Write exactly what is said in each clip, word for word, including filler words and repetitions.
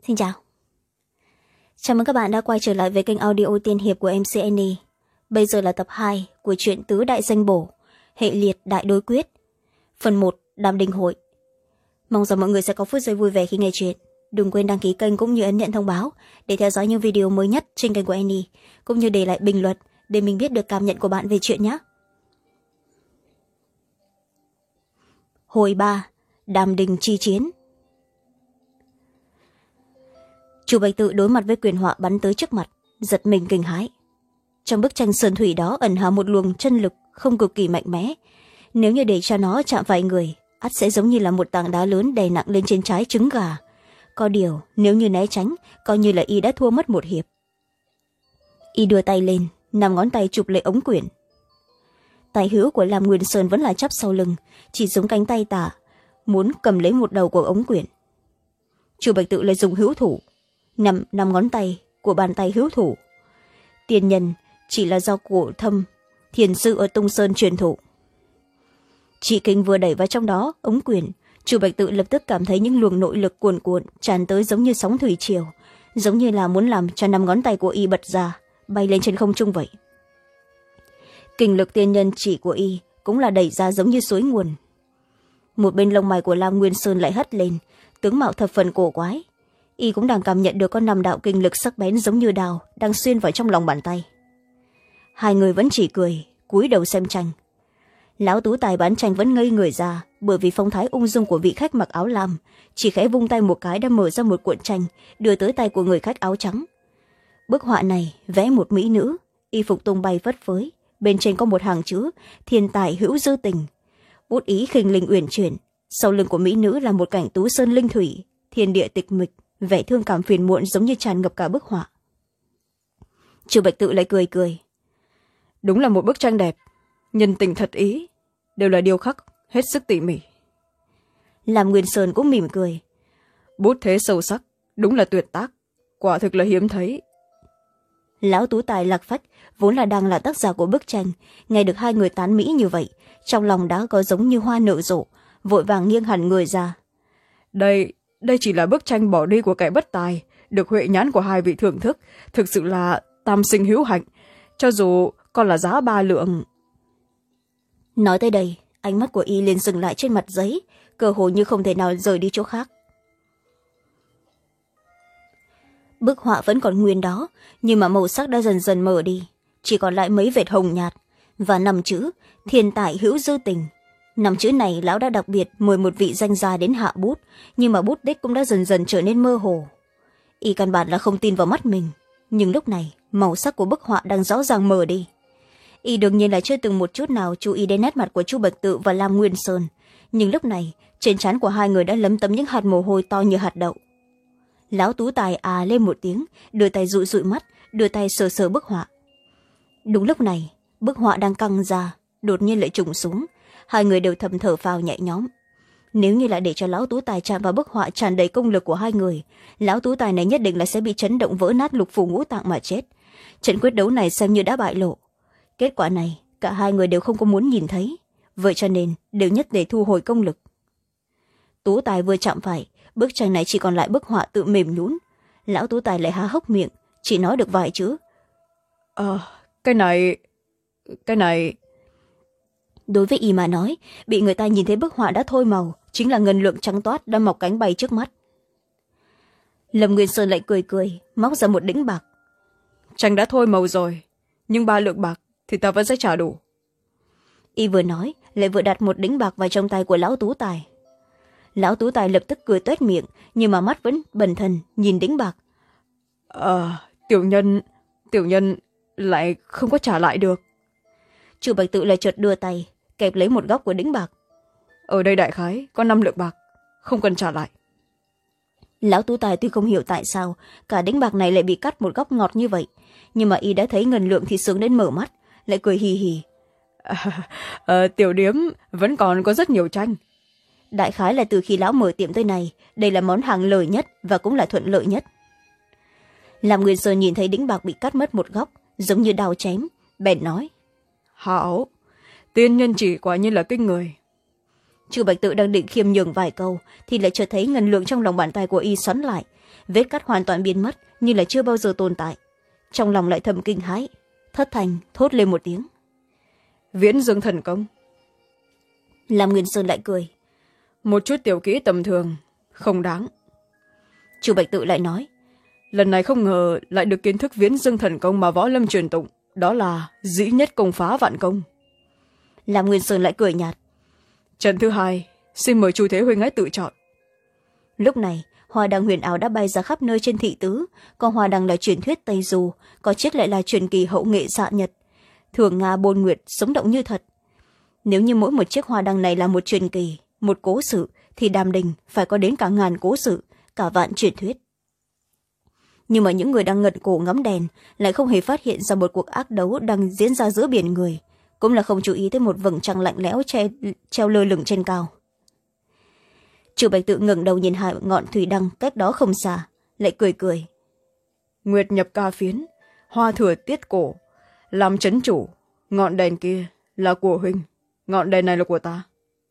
Xin chào. Chào mừng các bạn đã quay trở lại với kênh audio tiên hiệp của em xê en e. Bây giờ là tập hai của truyện Tứ Đại Danh Bổ, hệ liệt đại đối quyết, phần một Đàm Đình Hội. Mong rằng mọi người sẽ có phút giây vui vẻ khi nghe chuyện. Đừng quên đăng ký kênh cũng như ấn nhận thông báo để theo dõi những video mới nhất trên kênh của Annie, cũng như để lại bình luận để mình biết được cảm nhận của bạn về chuyện nhé. Hồi ba, Đàm Đình chi chiến. Chu Bạch Tự đối mặt với quyền họa bắn tới trước mặt, giật mình kinh hãi. Trong bức tranh sơn thủy đó ẩn hàm một luồng chân lực không cực kỳ mạnh mẽ, nếu như để cho nó chạm phải người, ắt sẽ giống như là một tảng đá lớn đè nặng lên trên trái trứng gà. Có điều nếu như né tránh, coi như là y đã thua mất một hiệp. Y đưa tay lên, năm ngón tay chụp lấy ống quyển. Tay hữu của Lam Nguyên Sơn vẫn là chắp sau lưng, chỉ giống cánh tay tả, muốn cầm lấy một đầu của ống quyển. Chu Bạch Tự lại dùng hữu thủ, nằm năm ngón tay của bàn tay hữu thủ. Tiền nhân chỉ là do cổ thâm thiền sư ở Tung Sơn truyền thụ. Chỉ kinh vừa đẩy vào trong đó ống quyển, Chu Bạch Tự lập tức cảm thấy những luồng nội lực cuồn cuộn tràn tới giống như sóng thủy triều, giống như là muốn làm cho năm ngón tay của y bật ra, bay lên trên không trung vậy. Kinh lực tiên nhân chỉ của y cũng là đẩy ra giống như suối nguồn. Một bên lông mày của Lam Nguyên Sơn lại hất lên, tướng mạo thập phần cổ quái. Y cũng đang cảm nhận được con năm đạo kinh lực sắc bén giống như đào đang xuyên vào trong lòng bàn tay. Hai người vẫn chỉ cười, cúi đầu xem tranh. Lão tú tài bán tranh vẫn ngây người ra, bởi vì phong thái ung dung của vị khách mặc áo lam, chỉ khẽ vung tay một cái đã mở ra một cuộn tranh đưa tới tay của người khách áo trắng. Bức họa này vẽ một mỹ nữ, y phục tung bay phất phới, bên trên có một hàng chữ thiên tài hữu dư tình, bút ý khinh linh uyển chuyển. Sau lưng của mỹ nữ là một cảnh tú sơn linh thủy, thiên địa tịch mịch, vẻ thương cảm phiền muộn giống như tràn ngập cả bức họa. Chu Bạch Tự lại cười cười. Đúng là một bức tranh đẹp, nhân tình thật ý, đều là điêu khắc hết sức tỉ mỉ. Lam Nguyên Sơn cũng mỉm cười. Bút thế sâu sắc, đúng là tuyệt tác, quả thực là hiếm thấy. Lão tú tài Lạc Phách vốn là đang là tác giả của bức tranh, nghe được hai người tán mỹ như vậy, trong lòng đã có giống như hoa nở rộ, vội vàng nghiêng hẳn người ra. Đây, đây chỉ là bức tranh bỏ đi của kẻ bất tài, được huệ nhãn của hai vị thưởng thức, thực sự là tam sinh hữu hạnh, cho dù còn là giá ba lượng. Nói tới đây, ánh mắt của y liền dừng lại trên mặt giấy, cơ hồ như không thể nào rời đi chỗ khác. Bức họa vẫn còn nguyên đó, nhưng mà màu sắc đã dần dần mở đi, chỉ còn lại mấy vệt hồng nhạt và năm chữ thiên tài hữu dư tình. Năm chữ này lão đã đặc biệt mời một vị danh gia đến hạ bút, nhưng mà bút tích cũng đã dần dần trở nên mơ hồ. Y căn bản là không tin vào mắt mình, nhưng lúc này màu sắc của bức họa đang rõ ràng mờ đi. Y đương nhiên là chưa từng một chút nào chú ý đến nét mặt của Chu Bạch Tự và Lam Nguyên Sơn, nhưng lúc này trên trán của hai người đã lấm tấm những hạt mồ hôi to như hạt đậu. Lão tú tài à lên một tiếng, đưa tay dụi dụi mắt, đưa tay sờ sờ bức họa. Đúng lúc này bức họa đang căng ra, đột nhiên lại trùng xuống. Hai người đều thầm thở phào nhẹ nhõm. Nếu như lại để cho lão tú tài chạm vào bức họa tràn đầy công lực của hai người, lão tú tài này nhất định là sẽ bị chấn động vỡ nát lục phủ ngũ tạng mà chết. Trận quyết đấu này xem như đã bại lộ. Kết quả này cả hai người đều không có muốn nhìn thấy, vậy cho nên đều nhất để thu hồi công lực. Tú tài vừa chạm phải, bức tranh này chỉ còn lại bức họa tự mềm nhũn. Lão tú tài lại há hốc miệng, chỉ nói được vài chữ. Ờ, cái này... cái này... Đối với y mà nói, bị người ta nhìn thấy bức họa đã thôi màu, chính là ngân lượng trắng toát đã mọc cánh bay trước mắt. Lâm Nguyên Sơn lại cười cười, móc ra một đĩnh bạc. Tranh đã thôi màu rồi, nhưng ba lượng bạc thì ta vẫn sẽ trả đủ. Y vừa nói, lại vừa đặt một đĩnh bạc vào trong tay của lão tú tài. Lão tú tài lập tức cười tuét miệng, nhưng mà mắt vẫn bần thần nhìn đĩnh bạc. Ờ, tiểu nhân, tiểu nhân lại không có trả lại được. Chu Bạch Tự lại chợt đưa tay kẹp lấy một góc của đĩnh bạc. Ở đây đại khái có năm lượng bạc, không cần trả lại. Lão tú tài tuy không hiểu tại sao cả đĩnh bạc này lại bị cắt một góc ngọt như vậy, nhưng mà y đã thấy ngân lượng thì sướng đến mở mắt, lại cười hì hì. À, à, tiểu điếm vẫn còn có rất nhiều tranh. Đại khái là từ khi lão mở tiệm tới này, đây là món hàng lời nhất và cũng là thuận lợi nhất. Lam Nguyên Sơn nhìn thấy đĩnh bạc bị cắt mất một góc, giống như đao chém, bèn nói. Hảo, tiên nhân chỉ quả nhiên là kinh người. Chu Bạch Tự đang định khiêm nhường vài câu thì lại chợt thấy ngân lượng trong lòng bàn tay của y xoắn lại, vết cắt hoàn toàn biến mất như là chưa bao giờ tồn tại. Trong lòng lại thầm kinh hãi, thất thành thốt lên một tiếng. Viễn dương thần công. Lam Nguyên Sơn lại cười. Một chút tiểu kỹ tầm thường, không đáng. Chu Bạch Tự lại nói. Lần này không ngờ lại được kiến thức viễn dương thần công mà võ lâm truyền tụng, đó là dĩ nhất công phá vạn công. Lam Nguyên Sơn lại cười nhạt. Trận thứ hai, xin mời Chu Thế Huynh hãy tự chọn. Lúc này hoa đăng huyền ảo đã bay ra khắp nơi trên thị tứ, có hoa đăng là truyền thuyết Tây Du, có chiếc lại là truyền kỳ hậu nghệ xạ Nhật, thường Nga bôn nguyệt sống động như thật. Nếu như mỗi một chiếc hoa đăng này là một truyền kỳ, một cố sự, thì Đàm Đình phải có đến cả ngàn cố sự, cả vạn truyền thuyết. Nhưng mà những người đang ngẩn cổ ngắm đèn lại không hề phát hiện ra một cuộc ác đấu đang diễn ra giữa biển người, cũng là không chú ý tới một vầng trăng lạnh lẽo che, treo lơ lửng trên cao. Chu Bạch Tự ngẩng đầu nhìn hai ngọn thủy đăng cách đó không xa, lại cười cười. Nguyệt nhập ca phiến, hoa thừa tiết cổ, làm trấn chủ, ngọn đèn kia là của huynh, ngọn đèn này là của ta.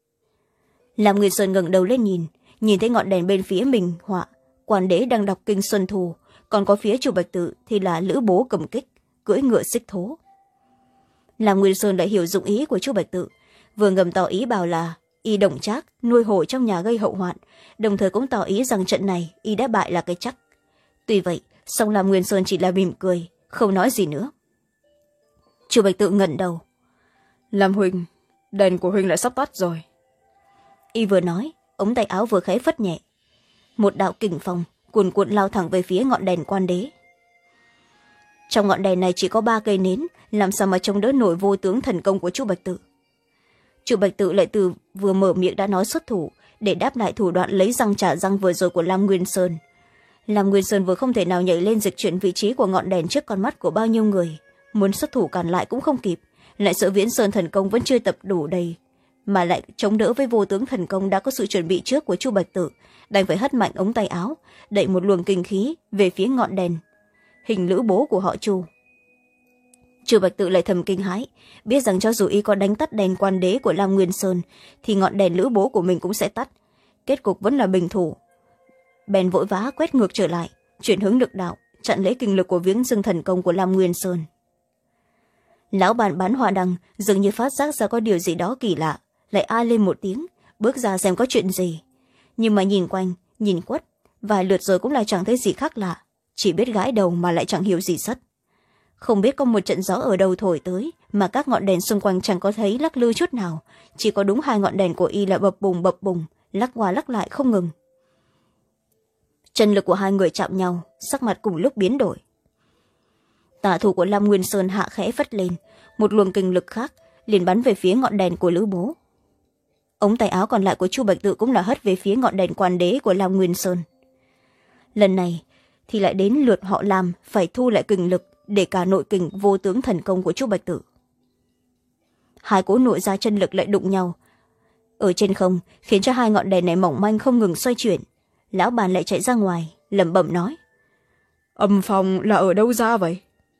Lam Nguyên Sơn ngẩng đầu lên nhìn, nhìn thấy ngọn đèn bên phía mình họa, Quan Đế đang đọc kinh Xuân Thù, còn có phía Chu Bạch Tự thì là Lữ Bố cầm kích, cưỡi ngựa xích thố. Lam Nguyên Sơn đã hiểu dụng ý của Chu Bạch Tự, vừa ngầm tỏ ý bảo là y động trác nuôi hổ trong nhà gây hậu hoạn, đồng thời cũng tỏ ý rằng trận này y đã bại là cái chắc. Tuy vậy song Lam Nguyên Sơn chỉ là mỉm cười, không nói gì nữa. Chu Bạch Tự ngẩng đầu. Lam huynh, đèn của huynh lại sắp tắt rồi. Y vừa nói, ống tay áo vừa khẽ phất nhẹ, một đạo kình phong cuồn cuộn lao thẳng về phía ngọn đèn Quan Đế. Trong ngọn đèn này chỉ có ba cây nến, làm sao mà chống đỡ nổi vô tướng thần công của Chu Bạch Tự. Chu Bạch Tự lại từ vừa mở miệng đã nói xuất thủ, để đáp lại thủ đoạn lấy răng trả răng vừa rồi của Lam Nguyên Sơn. Lam Nguyên Sơn vừa không thể nào nhảy lên dịch chuyển vị trí của ngọn đèn trước con mắt của bao nhiêu người, muốn xuất thủ cản lại cũng không kịp, lại sợ Viễn Sơn thần công vẫn chưa tập đủ đầy, mà lại chống đỡ với vô tướng thần công đã có sự chuẩn bị trước của Chu Bạch Tự, đành phải hất mạnh ống tay áo, đẩy một luồng kinh khí về phía ngọn đèn hình Lữ Bố của họ Chu. Chu Bạch Tự lại thầm kinh hãi, biết rằng cho dù y có đánh tắt đèn Quan Đế của Lam Nguyên Sơn thì ngọn đèn Lữ Bố của mình cũng sẽ tắt, kết cục vẫn là bình thủ. Bèn vội vã quét ngược trở lại, chuyển hướng lực đạo, chặn lấy kinh lực của viễn dương thần công của Lam Nguyên Sơn. Lão bàn bán hoa đăng dường như phát giác ra có điều gì đó kỳ lạ, lại a lên một tiếng, bước ra xem có chuyện gì. Nhưng mà nhìn quanh, nhìn quất, vài lượt rồi cũng là chẳng thấy gì khác lạ, chỉ biết gãi đầu mà lại chẳng hiểu gì sất. Không biết có một trận gió ở đâu thổi tới mà các ngọn đèn xung quanh chẳng có thấy lắc lư chút nào, chỉ có đúng hai ngọn đèn của y là bập bùng bập bùng, lắc qua lắc lại không ngừng. Chân lực của hai người chạm nhau, sắc mặt cùng lúc biến đổi. Tả thủ của Lam Nguyên Sơn hạ khẽ phất lên, một luồng kinh lực khác liền bắn về phía ngọn đèn của Lữ Bố. Ống tay áo còn lại của Chu Bạch Tự cũng là hất về phía ngọn đèn Quan Đế của Lam Nguyên Sơn. Lần này thì lại đến lượt họ Lam phải thu lại kình lực để cả nội kình vô tướng thần công của Chu Bạch Tự. Hai cố nội gia chân lực lại đụng nhau ở trên không, khiến cho hai ngọn đèn này mỏng manh không ngừng xoay chuyển. Lão bàn lại chạy ra ngoài lẩm bẩm nói. Âm phong là ở đâu ra vậy?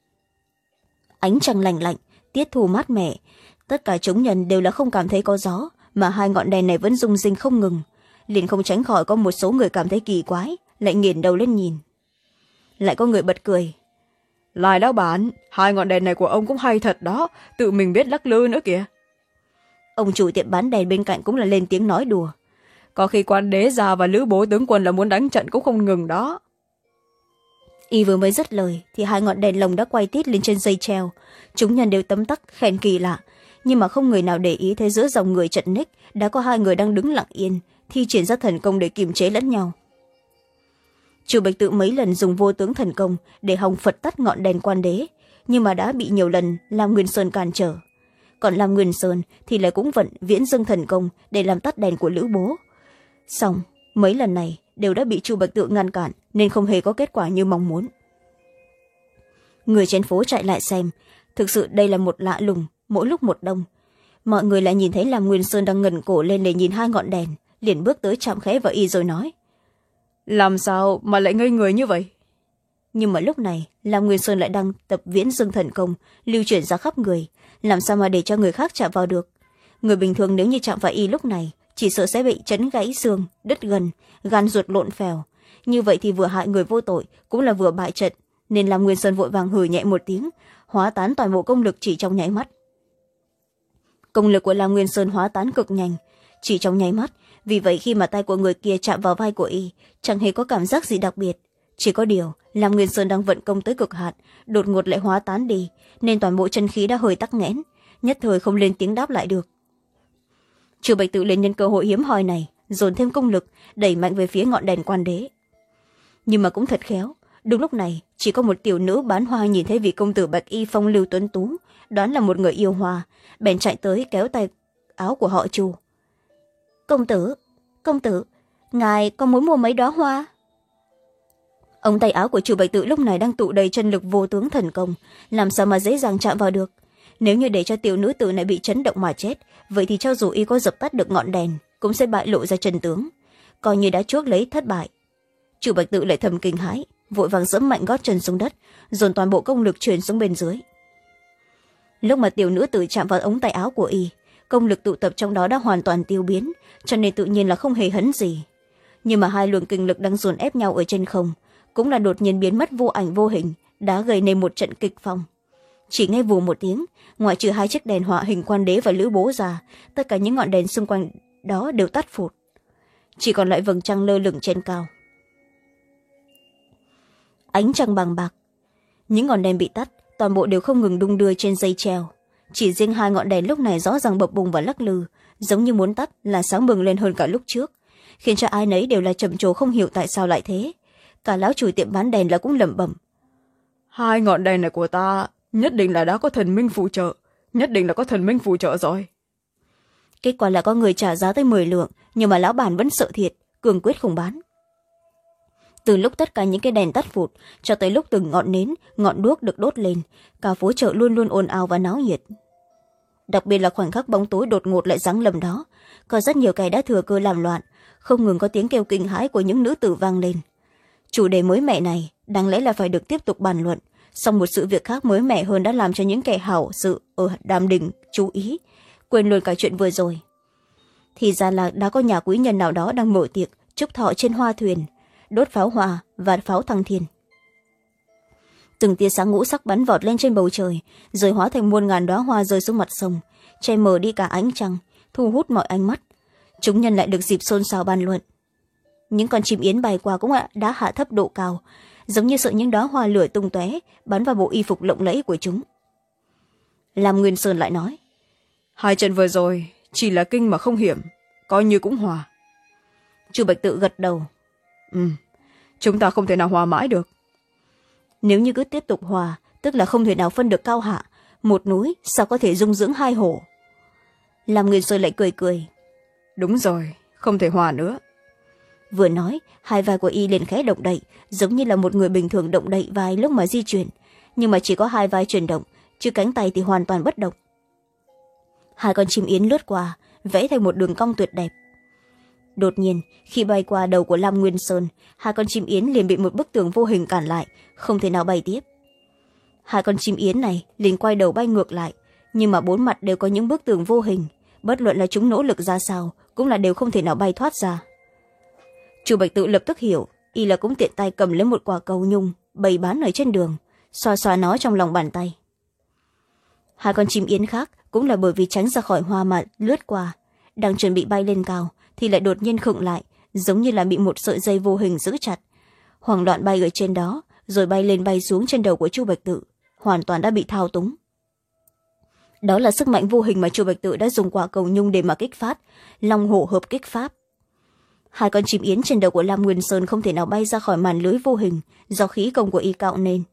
Ánh trăng lành lạnh, tiết thu mát mẻ, tất cả chúng nhân đều là không cảm thấy có gió, mà hai ngọn đèn này vẫn rung rinh không ngừng, liền không tránh khỏi có một số người cảm thấy kỳ quái, lại nghiền đầu lên nhìn. Lại có người bật cười. Lại lão bản, hai ngọn đèn này của ông cũng hay thật đó, tự mình biết lắc lư nữa kìa. Ông chủ tiệm bán đèn bên cạnh cũng là lên tiếng nói đùa. Có khi Quan Đế già và Lữ Bố tướng quân là muốn đánh trận cũng không ngừng đó. Y vừa mới dứt lời thì hai ngọn đèn lồng đã quay tít lên trên dây treo, chúng nhân đều tấm tắc khen kỳ lạ, nhưng mà không người nào để ý thấy giữa dòng người trận ních đã có hai người đang đứng lặng yên, thi triển ra thần công để kiềm chế lẫn nhau. Chu Bạch Tự mấy lần dùng vô tướng thần công để hòng phật tắt ngọn đèn Quan Đế, nhưng mà đã bị nhiều lần Lam Nguyên Sơn cản trở. Còn Lam Nguyên Sơn thì lại cũng vận viễn dương thần công để làm tắt đèn của Lữ Bố. Xong mấy lần này đều đã bị Chu Bạch Tự ngăn cản, nên không hề có kết quả như mong muốn. Người trên phố chạy lại xem, thực sự đây là một lạ lùng, mỗi lúc một đông. Mọi người lại nhìn thấy Lam Nguyên Sơn đang ngẩng cổ lên để nhìn hai ngọn đèn, liền bước tới chạm khẽ vào y rồi nói. Làm sao mà lại ngây người như vậy? Nhưng mà lúc này Lam Nguyên Sơn lại đang tập viễn dương thần công, lưu chuyển ra khắp người, làm sao mà để cho người khác chạm vào được. Người bình thường nếu như chạm vào y lúc này chỉ sợ sẽ bị chấn gãy xương, đứt gần, gan ruột lộn phèo, như vậy thì vừa hại người vô tội cũng là vừa bại trận, nên Lam Nguyên Sơn vội vàng hừ nhẹ một tiếng, hóa tán toàn bộ công lực chỉ trong nháy mắt. Công lực của Lam Nguyên Sơn hóa tán cực nhanh, chỉ trong nháy mắt, vì vậy khi mà tay của người kia chạm vào vai của y chẳng hề có cảm giác gì đặc biệt. Chỉ có điều Lam Nguyên Sơn đang vận công tới cực hạn, đột ngột lại hóa tán đi, nên toàn bộ chân khí đã hơi tắc nghẽn, nhất thời không lên tiếng đáp lại được. Chu Bạch Tự liền nhân cơ hội hiếm hoi này, dồn thêm công lực đẩy mạnh về phía ngọn đèn quan đế. Nhưng mà cũng thật khéo, đúng lúc này chỉ có một tiểu nữ bán hoa nhìn thấy vị công tử bạch y phong lưu tuấn tú, đoán là một người yêu hoa, bèn chạy tới kéo tay áo của họ Chu. Công tử, công tử, ngài có muốn mua mấy đóa hoa? Ống tay áo của Chu Bạch Tự lúc này đang tụ đầy chân lực vô tướng thần công, làm sao mà dễ dàng chạm vào được. Nếu như để cho tiểu nữ tử này bị chấn động mà chết, vậy thì cho dù y có dập tắt được ngọn đèn cũng sẽ bại lộ ra chân tướng, coi như đã chuốc lấy thất bại. Chu Bạch Tự lại thầm kinh hãi, vội vàng giẫm mạnh gót chân xuống đất, dồn toàn bộ công lực truyền xuống bên dưới. Lúc mà tiểu nữ tử chạm vào ống tay áo của y, công lực tụ tập trong đó đã hoàn toàn tiêu biến, cho nên tự nhiên là không hề hấn gì. Nhưng mà hai luồng kinh lực đang dồn ép nhau ở trên không cũng là đột nhiên biến mất vô ảnh vô hình, đã gây nên một trận kịch phong. Chỉ nghe vù một tiếng, ngoại trừ hai chiếc đèn họa hình quan đế và lữ bố ra, tất cả những ngọn đèn xung quanh đó đều tắt phụt, chỉ còn lại vầng trăng lơ lửng trên cao. Ánh trăng bằng bạc, những ngọn đèn bị tắt toàn bộ đều không ngừng đung đưa trên dây treo, chỉ riêng hai ngọn đèn lúc này rõ ràng bập bùng và lắc lư, giống như muốn tắt là sáng bừng lên hơn cả lúc trước, khiến cho ai nấy đều là trầm trồ không hiểu tại sao lại thế. Cả lão chủ tiệm bán đèn là cũng lẩm bẩm: hai ngọn đèn này của ta nhất định là đã có thần minh phù trợ, nhất định là có thần minh phù trợ rồi. Kết quả là có người trả giá tới mười lượng, nhưng mà lão bản vẫn sợ thiệt, cường quyết không bán. Từ lúc tất cả những cái đèn tắt phụt cho tới lúc từng ngọn nến, ngọn đuốc được đốt lên, cả phố chợ luôn luôn ồn ào và náo nhiệt. Đặc biệt là khoảnh khắc bóng tối đột ngột lại giáng lâm đó, có rất nhiều kẻ đã thừa cơ làm loạn, không ngừng có tiếng kêu kinh hãi của những nữ tử vang lên. Chủ đề mới mẻ này đáng lẽ là phải được tiếp tục bàn luận, song một sự việc khác mới mẻ hơn đã làm cho những kẻ hảo sự ở Đàm Đình chú ý, quên luôn cả chuyện vừa rồi. Thì ra là đã có nhà quý nhân nào đó đang mở tiệc chúc thọ trên hoa thuyền, đốt pháo hoa và pháo thăng thiên. Từng tia sáng ngũ sắc bắn vọt lên trên bầu trời, rồi hóa thành muôn ngàn đóa hoa rơi xuống mặt sông, che mờ đi cả ánh trăng, thu hút mọi ánh mắt. Chúng nhân lại được dịp xôn xao bàn luận. Những con chim yến bay qua cũng đã hạ thấp độ cao, giống như sợ những đóa hoa lửa tung tóe bắn vào bộ y phục lộng lẫy của chúng. Lam Nguyên Sơn lại nói: hai trận vừa rồi chỉ là kinh mà không hiểm, coi như cũng hòa. Chu Bạch Tự gật đầu: ừ, chúng ta không thể nào hòa mãi được. Nếu như cứ tiếp tục hòa, tức là không thể nào phân được cao hạ, một núi sao có thể dung dưỡng hai hổ. Lam Nguyên Sơn lại cười cười: đúng rồi, không thể hòa nữa. Vừa nói, hai vai của y liền khẽ động đậy, giống như là một người bình thường động đậy vai lúc mà di chuyển, nhưng mà chỉ có hai vai chuyển động, chứ cánh tay thì hoàn toàn bất động. Hai con chim yến lướt qua, vẽ thành một đường cong tuyệt đẹp. Đột nhiên, khi bay qua đầu của Lam Nguyên Sơn, hai con chim yến liền bị một bức tường vô hình cản lại, không thể nào bay tiếp. Hai con chim yến này liền quay đầu bay ngược lại, nhưng mà bốn mặt đều có những bức tường vô hình, bất luận là chúng nỗ lực ra sao cũng là đều không thể nào bay thoát ra. Chu Bạch Tự lập tức hiểu, y là cũng tiện tay cầm lấy một quả cầu nhung bày bán ở trên đường, xoa xoa nó trong lòng bàn tay. Hai con chim yến khác cũng là bởi vì tránh ra khỏi hoa mà lướt qua, đang chuẩn bị bay lên cao thì lại đột nhiên khựng lại, giống như là bị một sợi dây vô hình giữ chặt, hoảng loạn bay ở trên đó, rồi bay lên bay xuống trên đầu của Chu Bạch Tự, hoàn toàn đã bị thao túng. Đó là sức mạnh vô hình mà Chu Bạch Tự đã dùng quả cầu nhung để mà kích phát, long hổ hợp kích pháp. Hai con chim yến trên đầu của Lam Nguyên Sơn không thể nào bay ra khỏi màn lưới vô hình do khí công của y cạo nên.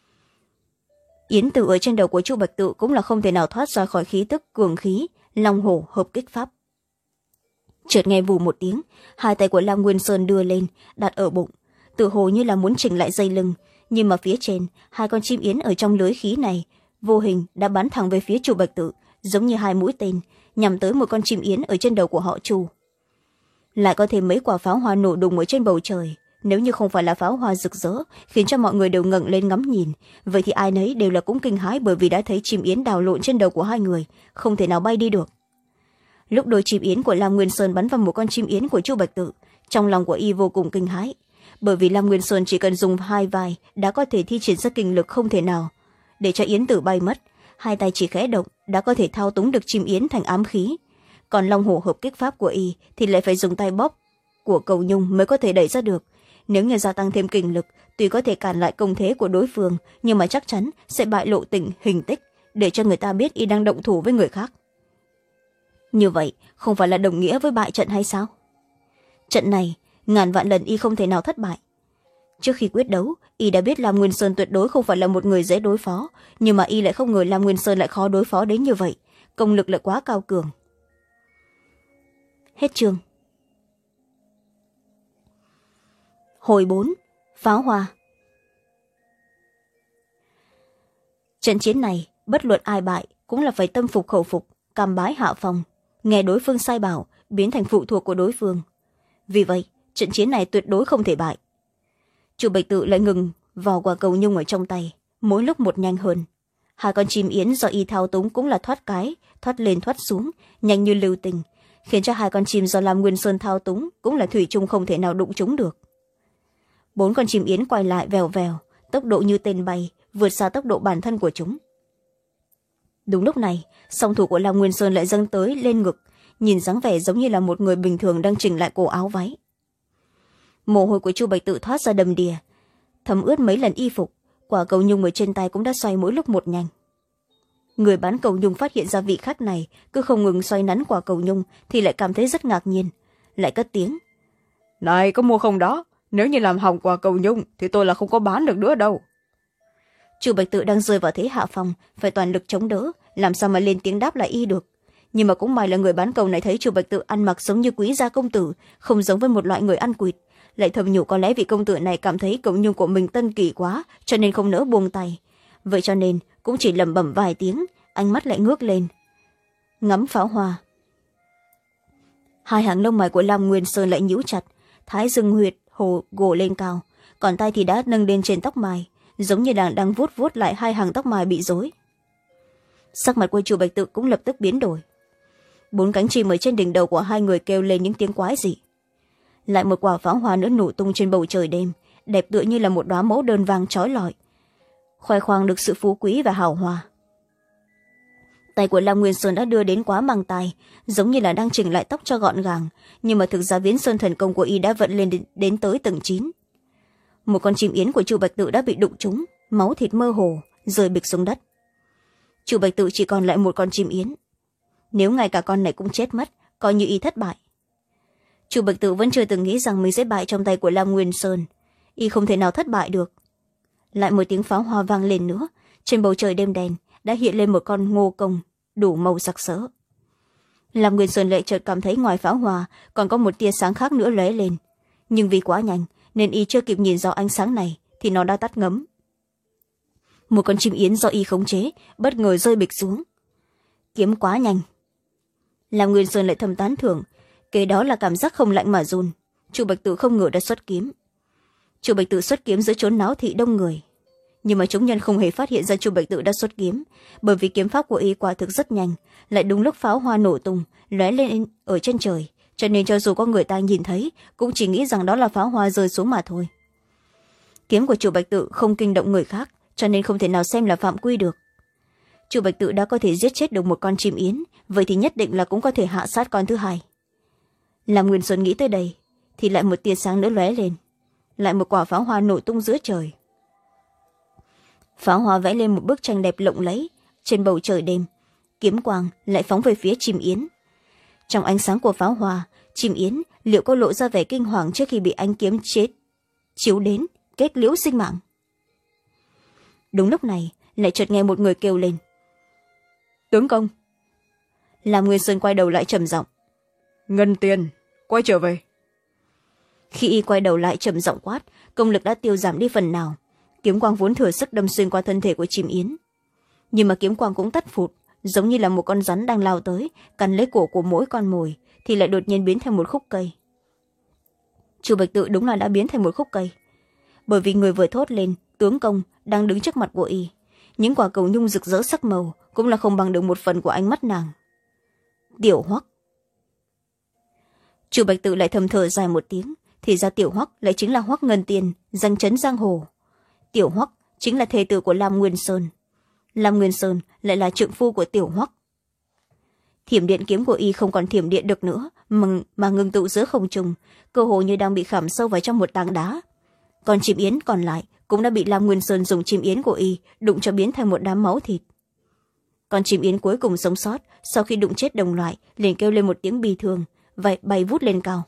Yến tử ở trên đầu của Chu Bạch Tự cũng là không thể nào thoát ra khỏi khí tức cường khí long hổ hợp kích pháp. Chợt nghe vù một tiếng, hai tay của Lam Nguyên Sơn đưa lên đặt ở bụng, tự hồ như là muốn chỉnh lại dây lưng, nhưng mà phía trên hai con chim yến ở trong lưới khí này vô hình đã bắn thẳng về phía Chu Bạch Tự, giống như hai mũi tên nhằm tới một con chim yến ở trên đầu của họ Chu. Lại có thêm mấy quả pháo hoa nổ đùng ở trên bầu trời, nếu như không phải là pháo hoa rực rỡ khiến cho mọi người đều ngẩng lên ngắm nhìn, vậy thì ai nấy đều là cũng kinh hãi, bởi vì đã thấy chim yến đào lộn trên đầu của hai người, không thể nào bay đi được. Lúc đôi chim yến của Lam Nguyên Sơn bắn vào một con chim yến của Chu Bạch Tự, trong lòng của y vô cùng kinh hãi, bởi vì lam nguyên sơn chỉ cần dùng hai vai đã có thể thi triển ra kinh lực không thể nào để cho yến tử bay mất. Hai tay chỉ khẽ động đã có thể thao túng được chim yến thành ám khí, còn long hổ hợp kích pháp của y thì lại phải dùng tay bóp của cầu nhung mới có thể đẩy ra được. Nếu như gia tăng thêm kinh lực, tuy có thể cản lại công thế của đối phương, nhưng mà chắc chắn sẽ bại lộ tình hình tích để cho người ta biết y đang động thủ với người khác. Như vậy không phải là đồng nghĩa với bại trận hay sao? Trận này ngàn vạn lần y không thể nào thất bại. Trước khi quyết đấu, y đã biết lam nguyên sơn tuyệt đối không phải là một người dễ đối phó, nhưng mà y lại không ngờ lam nguyên sơn lại khó đối phó đến như vậy, công lực lại quá cao cường. Hết chương. Hồi bốn. Pháo hoa. Trận chiến này bất luận ai bại cũng là phải tâm phục khẩu phục, cam bái hạ phòng, nghe đối phương sai bảo, biến thành phụ thuộc của đối phương. Vì vậy trận chiến này tuyệt đối không thể bại. Chu Bạch Tự lại ngừng vò quả cầu nhung ở trong tay, mỗi lúc một nhanh hơn. Hai con chim yến do y thao túng cũng là thoát cái thoát lên thoát xuống, nhanh như lưu tình, khiến cho hai con chim do lam nguyên sơn thao túng cũng là thủy chung không thể nào đụng chúng được. Bốn con chim yến quay lại vèo vèo, tốc độ như tên bay, vượt xa tốc độ bản thân của chúng. Đúng lúc này, song thủ của lam nguyên sơn lại dâng tới lên ngực, nhìn dáng vẻ giống như là một người bình thường đang chỉnh lại cổ áo váy. Mồ hôi của Chu Bạch Tự thoát ra đầm đìa, thấm ướt mấy lần y phục, quả cầu nhung ở trên tay cũng đã xoay mỗi lúc một nhanh. Người bán cầu nhung phát hiện ra vị khách này cứ không ngừng xoay nắn quả cầu nhung thì lại cảm thấy rất ngạc nhiên, lại cất tiếng: "Này, có mua không đó? Nếu như làm hỏng quả cầu nhung thì tôi là không có bán được nữa đâu." Chu Bạch Tự đang rơi vào thế hạ phòng, phải toàn lực chống đỡ, làm sao mà lên tiếng đáp lại y được. Nhưng mà cũng may là người bán cầu này thấy Chu Bạch Tự ăn mặc giống như quý gia công tử, không giống với một loại người ăn quỵt, lại thầm nhủ có lẽ vị công tử này cảm thấy cầu nhung của mình tân kỳ quá, cho nên không nỡ buông tay. Vậy cho nên cũng chỉ lẩm bẩm vài tiếng, ánh mắt lại ngước lên ngắm pháo hoa. Hai hàng lông mày của lam nguyên sơn lại nhíu chặt, thái dương huyệt hồ gồ lên cao, còn tay thì đã nâng lên trên tóc mày, giống như đang đang vuốt vuốt lại hai hàng tóc mày bị rối. Sắc mặt của Chu Bạch Tự cũng lập tức biến đổi. Bốn cánh chim ở trên đỉnh đầu của hai người kêu lên những tiếng quái dị. Lại một quả pháo hoa nữa nổ tung trên bầu trời đêm, đẹp tựa như là một đóa mẫu đơn vàng chói lọi, khoe khoang được sự phú quý và hào hoa. Tay của lam nguyên sơn đã đưa đến quá mang tay, giống như là đang chỉnh lại tóc cho gọn gàng, nhưng mà thực ra viễn sơn thần công của y đã vận lên đến, đến tới tầng chín. Một con chim yến của Chu Bạch Tự đã bị đụng trúng, máu thịt mơ hồ, rơi bịch xuống đất. Chu Bạch Tự chỉ còn lại một con chim yến, nếu ngay cả con này cũng chết mất, coi như y thất bại. Chu Bạch Tự vẫn chưa từng nghĩ rằng mình sẽ bại trong tay của lam nguyên sơn, y không thể nào thất bại được. Lại một tiếng pháo hoa vang lên nữa, trên bầu trời đêm đen đã hiện lên một con ngô công đủ màu sặc sỡ. Lam nguyên sơn lại chợt cảm thấy ngoài pháo hoa còn có một tia sáng khác nữa lóe lên, nhưng vì quá nhanh nên y chưa kịp nhìn rõ ánh sáng này thì nó đã tắt ngấm. Một con chim yến do y khống chế bất ngờ rơi bịch xuống. Kiếm quá nhanh. Lam nguyên sơn lại thầm tán thưởng, kế đó là cảm giác không lạnh mà run. Chu Bạch Tự không ngờ đã xuất kiếm. Chu Bạch Tự xuất kiếm giữa chốn náo thị đông người, nhưng mà chúng nhân không hề phát hiện ra Chu Bạch Tự đã xuất kiếm, bởi vì kiếm pháp của y quả thực rất nhanh, lại đúng lúc pháo hoa nổ tung lóe lên ở trên trời, cho nên cho dù có người ta nhìn thấy cũng chỉ nghĩ rằng đó là pháo hoa rơi xuống mà thôi. Kiếm của Chu Bạch Tự không kinh động người khác, cho nên không thể nào xem là phạm quy được. Chu Bạch Tự đã có thể giết chết được một con chim yến, vậy thì nhất định là cũng có thể hạ sát con thứ hai. Làm Nguyên Xuân nghĩ tới đây thì lại một tia sáng nữa lóe lên, lại một quả pháo hoa nổ tung giữa trời. Pháo hoa vẽ lên một bức tranh đẹp lộng lẫy trên bầu trời đêm, kiếm quang lại phóng về phía chim yến. Trong ánh sáng của pháo hoa, chim yến liệu có lộ ra vẻ kinh hoàng trước khi bị ánh kiếm chết chiếu đến kết liễu sinh mạng. Đúng lúc này lại chợt nghe một người kêu lên: "Tướng công!" Làm Nguyên Sơn quay đầu lại trầm giọng: "Ngân Tiền, quay trở về." Khi y quay đầu lại trầm giọng quát, công lực đã tiêu giảm đi phần nào, kiếm quang vốn thừa sức đâm xuyên qua thân thể của chim yến, nhưng mà kiếm quang cũng tắt phụt, giống như là một con rắn đang lao tới cắn lấy cổ của mỗi con mồi, thì lại đột nhiên biến thành một khúc cây. Chu Bạch Tự đúng là đã biến thành một khúc cây, bởi vì người vừa thốt lên tướng công đang đứng trước mặt của y, những quả cầu nhung rực rỡ sắc màu cũng là không bằng được một phần của ánh mắt nàng. Tiểu Hoắc. Chu Bạch Tự lại thầm thở dài một tiếng, thì ra Tiểu Hoắc lại chính là Hoắc Ngân Tiền, danh chấn giang hồ. Tiểu Hoắc chính là thê tử của Lam Nguyên Sơn, Lam Nguyên Sơn lại là trượng phu của Tiểu Hoắc. Thiểm điện kiếm của y không còn thiểm điện được nữa, mà, mà ngưng tụ giữa không trung, cơ hồ như đang bị khảm sâu vào trong một tảng đá. Còn chim yến còn lại cũng đã bị Lam Nguyên Sơn dùng chim yến của y đụng cho biến thành một đám máu thịt. Còn chim yến cuối cùng sống sót, sau khi đụng chết đồng loại liền kêu lên một tiếng bi thương, vậy bay vút lên cao.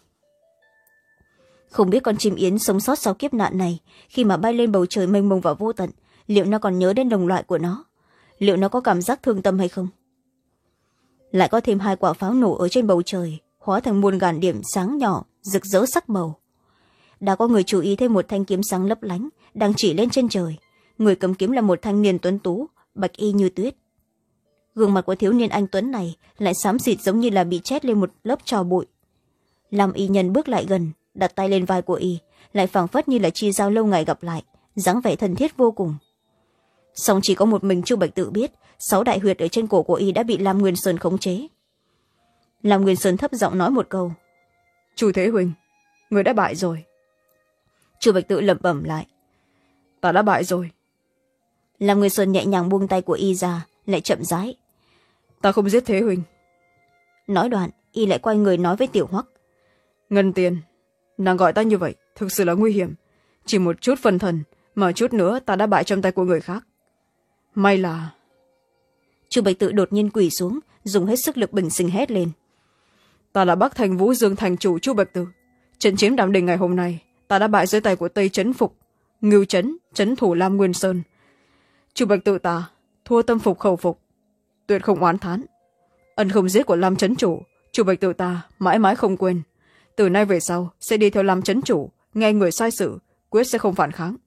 Không biết con chim yến sống sót sau kiếp nạn này, khi mà bay lên bầu trời mênh mông và vô tận, liệu nó còn nhớ đến đồng loại của nó, liệu nó có cảm giác thương tâm hay không? Lại có thêm hai quả pháo nổ ở trên bầu trời, hóa thành muôn ngàn điểm sáng nhỏ rực rỡ sắc màu. Đã có người chú ý thấy một thanh kiếm sáng lấp lánh đang chỉ lên trên trời. Người cầm kiếm là một thanh niên tuấn tú, bạch y như tuyết. Gương mặt của thiếu niên anh tuấn này lại xám xịt giống như là bị chét lên một lớp tro bụi. Lam y nhân bước lại gần, đặt tay lên vai của y, lại phảng phất như là chi giao lâu ngày gặp lại, dáng vẻ thân thiết vô cùng. Song chỉ có một mình Chu Bạch Tự biết, sáu đại huyệt ở trên cổ của y đã bị Lam Nguyên Sơn khống chế. Lam Nguyên Sơn thấp giọng nói một câu: Chu Thế Huynh, người đã bại rồi. Chu Bạch Tự lẩm bẩm lại: Ta đã bại rồi. Lam Nguyên Sơn nhẹ nhàng buông tay của y ra, lại chậm rãi: Ta không giết Thế Huynh. Nói đoạn y lại quay người nói với Tiểu Hoắc: Ngân Tiền, nàng gọi ta như vậy thực sự là nguy hiểm. Chỉ một chút phân thần mà chút nữa ta đã bại trong tay của người khác. May là... Chu Bạch Tự đột nhiên quỳ xuống, dùng hết sức lực bình sinh hét lên: Ta là Bắc Thành Vũ Dương thành chủ Chu Bạch Tự. Trận chiến Đàm Đình ngày hôm nay ta đã bại dưới tay của Tây Trấn Phục, Ngưu Trấn, trấn thủ Lam Nguyên Sơn. Chu Bạch Tự ta thua tâm phục khẩu phục, tuyệt không oán thán. Ân không giết của Lam trấn chủ, Chu Bạch Tự ta mãi mãi không quên. Từ nay về sau sẽ đi theo Lam trấn chủ, nghe người sai sự, quyết sẽ không phản kháng.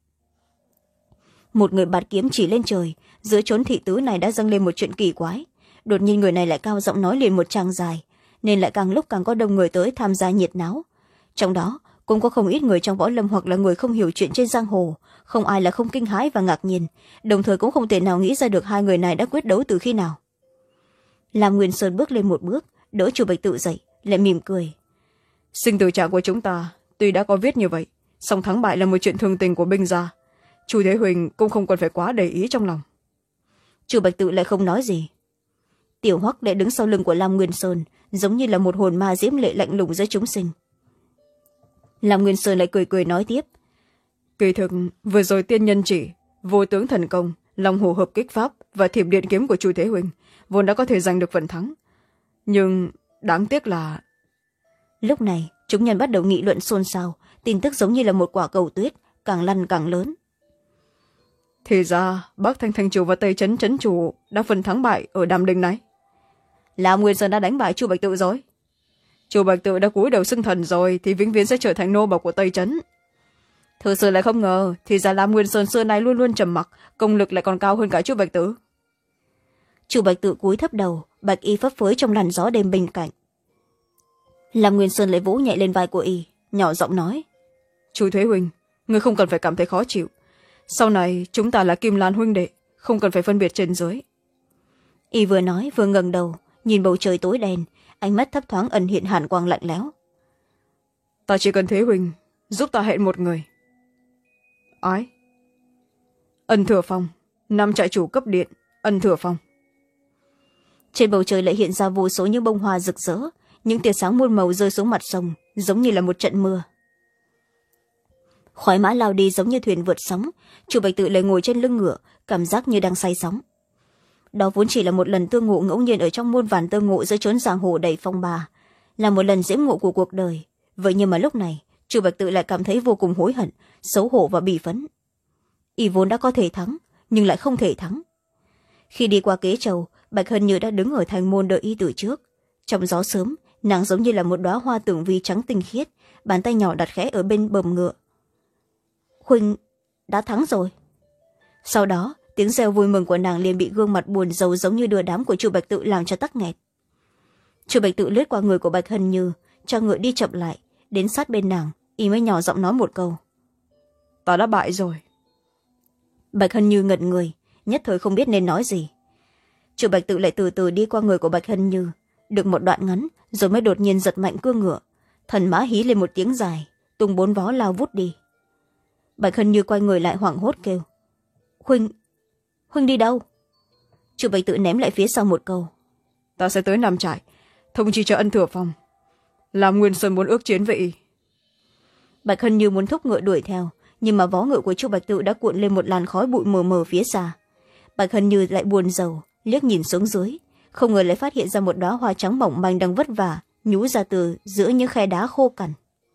Một người bạt kiếm chỉ lên trời, giữa chốn thị tứ này đã dâng lên một chuyện kỳ quái. Đột nhiên người này lại cao giọng nói liền một tràng dài, nên lại càng lúc càng có đông người tới tham gia nhiệt náo. Trong đó cũng có không ít người trong võ lâm hoặc là người không hiểu chuyện trên giang hồ, không ai là không kinh hãi và ngạc nhiên, đồng thời cũng không thể nào nghĩ ra được hai người này đã quyết đấu từ khi nào. Lam Nguyên Sơn bước lên một bước, đỡ Chu Bạch Tự dậy, lại mỉm cười: Sinh tử trạng của chúng ta tuy đã có viết như vậy, song thắng bại là một chuyện thường tình của binh gia. Chu Thế Huỳnh cũng không còn phải quá để ý trong lòng. Chu Bạch Tự lại không nói gì. Tiểu Hoắc lại đứng sau lưng của Lam Nguyên Sơn, giống như là một hồn ma diễm lệ lạnh lùng giữa chúng sinh. Lam Nguyên Sơn lại cười cười nói tiếp: Kỳ thực vừa rồi tiên nhân chỉ vô tướng thần công, long hồ hợp kích pháp và thiểm điện kiếm của Chu Thế Huỳnh vốn đã có thể giành được phần thắng, nhưng đáng tiếc là... Lúc này chúng nhân bắt đầu nghị luận xôn xao, tin tức giống như là một quả cầu tuyết, càng lăn càng lớn. Thì ra Bắc Thanh thành chủ và Tây Trấn trấn chủ đã phần thắng bại ở Đàm Đình này. Lam Nguyên Sơn đã đánh bại Chu Bạch Tự rồi. Chu Bạch Tự đã cúi đầu xưng thần rồi thì vĩnh viễn sẽ trở thành nô bộc của Tây Trấn. Thực sự lại không ngờ, thì ra Lam Nguyên Sơn xưa nay luôn luôn trầm mặc, công lực lại còn cao hơn cả Chu Bạch Tự. Chu Bạch Tự cúi thấp đầu, bạch y phấp phới trong làn gió đêm bên cạnh. Lam Nguyên Sơn lại vỗ nhẹ lên vai của y, nhỏ giọng nói: Chu Thế Huỳnh, người không cần phải cảm thấy khó chịu. Sau này chúng ta là Kim Lan huynh đệ, không cần phải phân biệt trên dưới. Y vừa nói vừa ngẩng đầu, nhìn bầu trời tối đen, ánh mắt thấp thoáng ẩn hiện hàn quang lạnh lẽo. Ta chỉ cần Thế Huỳnh giúp ta hẹn một người. Ái. Ân Thừa Phong, năm trại chủ cấp điện, Ân Thừa Phong. Trên bầu trời lại hiện ra vô số những bông hoa rực rỡ, những tia sáng muôn màu rơi xuống mặt sông, giống như là một trận mưa. Khoái mã lao đi giống như thuyền vượt sóng, Chu Bạch Tự lại ngồi trên lưng ngựa, cảm giác như đang say sóng. Đó vốn chỉ là một lần tương ngộ ngẫu nhiên ở trong muôn vàn tương ngộ giữa chốn giang hồ đầy phong ba, là một lần diễm ngộ của cuộc đời. Vậy nhưng mà lúc này Chu Bạch Tự lại cảm thấy vô cùng hối hận, xấu hổ và bỉ phấn. Y vốn đã có thể thắng, nhưng lại không thể thắng. Khi đi qua Kế Châu, Bạch Hân Như đã đứng ở thành môn đợi y từ trước. Trong gió sớm, nàng giống như là một đóa hoa tưởng vi trắng tinh khiết, bàn tay nhỏ đặt khẽ ở bên bầm ngựa. Huynh đã thắng rồi. Sau đó tiếng reo vui mừng của nàng liền bị gương mặt buồn rầu giống như đưa đám của Chu Bạch Tự làm cho tắc nghẹt. Chu Bạch Tự lướt qua người của Bạch Hân Như, cho ngựa đi chậm lại, đến sát bên nàng, y mới nhỏ giọng nói một câu: Ta đã bại rồi. Bạch Hân Như ngẩn người, nhất thời không biết nên nói gì. Chu Bạch Tự lại từ từ đi qua người của Bạch Hân Như, được một đoạn ngắn rồi mới đột nhiên giật mạnh cương ngựa, thần mã hí lên một tiếng dài, tung bốn vó lao vút đi. Bạch Hân Như quay người lại hoảng hốt kêu: huynh huynh đi đâu? Chu Bạch Tự ném lại phía sau một câu: ta sẽ tới Nam Trại thông chi cho Ân Thừa Phong, làm Nguyên Sơn muốn ước chiến với y. Bạch Hân Như muốn thúc ngựa đuổi theo, nhưng mà vó ngựa của Chu Bạch Tự đã cuộn lên một làn khói bụi mờ mờ phía xa. Bạch Hân Như lại buồn rầu liếc nhìn xuống dưới, không ngờ lại phát hiện ra một đóa hoa trắng mỏng manh đang vất vả nhú ra từ giữa những khe đá khô cằn.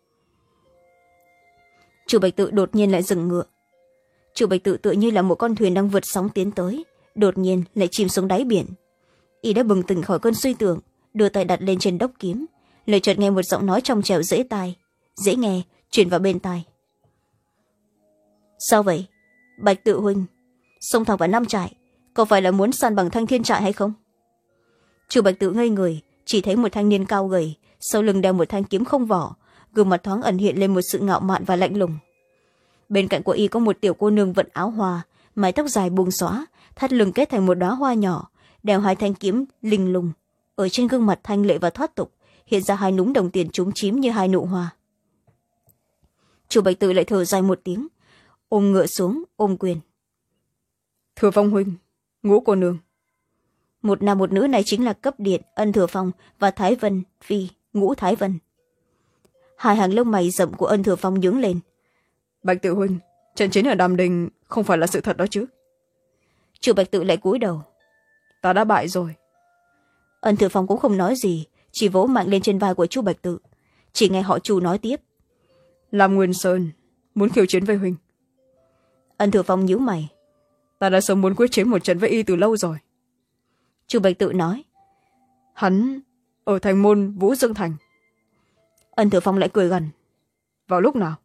Chu Bạch Tự đột nhiên lại dừng ngựa. Chu Bạch Tự tựa như là một con thuyền đang vượt sóng tiến tới, đột nhiên lại chìm xuống đáy biển. Y đã bừng tỉnh khỏi cơn suy tưởng, đưa tay đặt lên trên đốc kiếm, lời chợt nghe một giọng nói trong trẻo dễ tai dễ nghe truyền vào bên tai: sao vậy Bạch Tự huynh, xông thẳng vào Nam Trại, có phải là muốn san bằng Thanh Thiên Trại hay không? Chu Bạch Tự ngây người, chỉ thấy một thanh niên cao gầy, sau lưng đeo một thanh kiếm không vỏ, gương mặt thoáng ẩn hiện lên một sự ngạo mạn và lạnh lùng. Bên cạnh của y có một tiểu cô nương vận áo hoa, mái tóc dài buông xõa, thắt lưng kết thành một đóa hoa nhỏ, đeo hai thanh kiếm linh lung, ở trên gương mặt thanh lệ và thoát tục hiện ra hai núm đồng tiền trúng chím như hai nụ hoa. Chu Bạch Tự lại thở dài một tiếng, ôm ngựa xuống ôm quyền: Thừa Phong huynh, Ngũ cô nương. Một nam một nữ này chính là Cấp Điện, Ân Thừa Phong và Thái Vân Phi, Ngũ Thái Vân. Hai hàng lông mày rậm của Ân Thừa Phong nhướng lên: Bạch Tự huynh, trận chiến ở Đàm Đình không phải là sự thật đó chứ? Chu Bạch Tự lại cúi đầu: ta đã bại rồi. Ân Thừa Phong cũng không nói gì, chỉ vỗ mạnh lên trên vai của Chu Bạch Tự. Chỉ nghe họ Chu nói tiếp: Lam Nguyên Sơn muốn khiêu chiến với huynh. Ân Thừa Phong nhíu mày: ta đã sớm muốn quyết chiến một trận với y từ lâu rồi. Chu Bạch Tự nói: hắn ở thành môn Vũ Dương Thành. Ân Thừa Phong lại cười gần: vào lúc nào?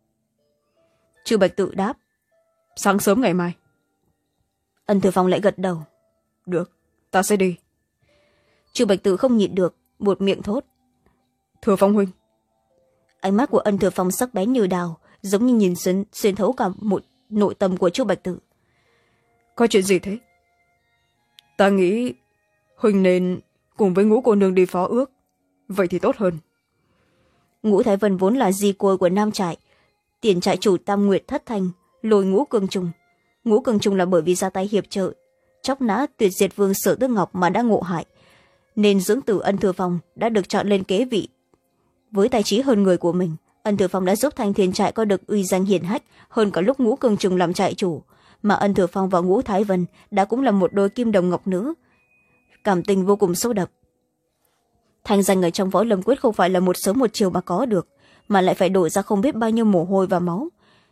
Chu Bạch Tự đáp: sáng sớm ngày mai. Ân Thừa Phong lại gật đầu: được, ta sẽ đi. Chu Bạch Tự không nhịn được, buột miệng thốt: Thừa Phong huynh. Ánh mắt của Ân Thừa Phong sắc bén như đào, giống như nhìn xuyên, xuyên thấu cả một nội tâm của Chu Bạch Tự. có chuyện gì thế? Ta nghĩ huynh nên cùng với Ngũ cô nương đi phó ước, vậy thì tốt hơn. Ngũ Thái Vân vốn là di côi của Nam Trại, tiền trại chủ Tam Nguyệt Thất Thành lôi Ngũ Cương Trùng. Ngũ Cương Trùng là bởi vì ra tay hiệp trợ chóc nã Tuyệt Diệt Vương Sở Tước Ngọc mà đã ngộ hại, nên dưỡng tử Ân Thừa Phong đã được chọn lên kế vị. Với tài trí hơn người của mình, Ân Thừa Phong đã giúp Thanh Thiên Trại có được uy danh hiển hách hơn cả lúc Ngũ Cương Trùng làm trại chủ, mà Ân Thừa Phong và Ngũ Thái Vân đã cũng là một đôi kim đồng ngọc nữ, cảm tình vô cùng sâu đậm. Thanh danh ở trong Võ Lâm Quyết không phải là một sớm một chiều mà có được, mà lại phải đổ ra không biết bao nhiêu mồ hôi và máu.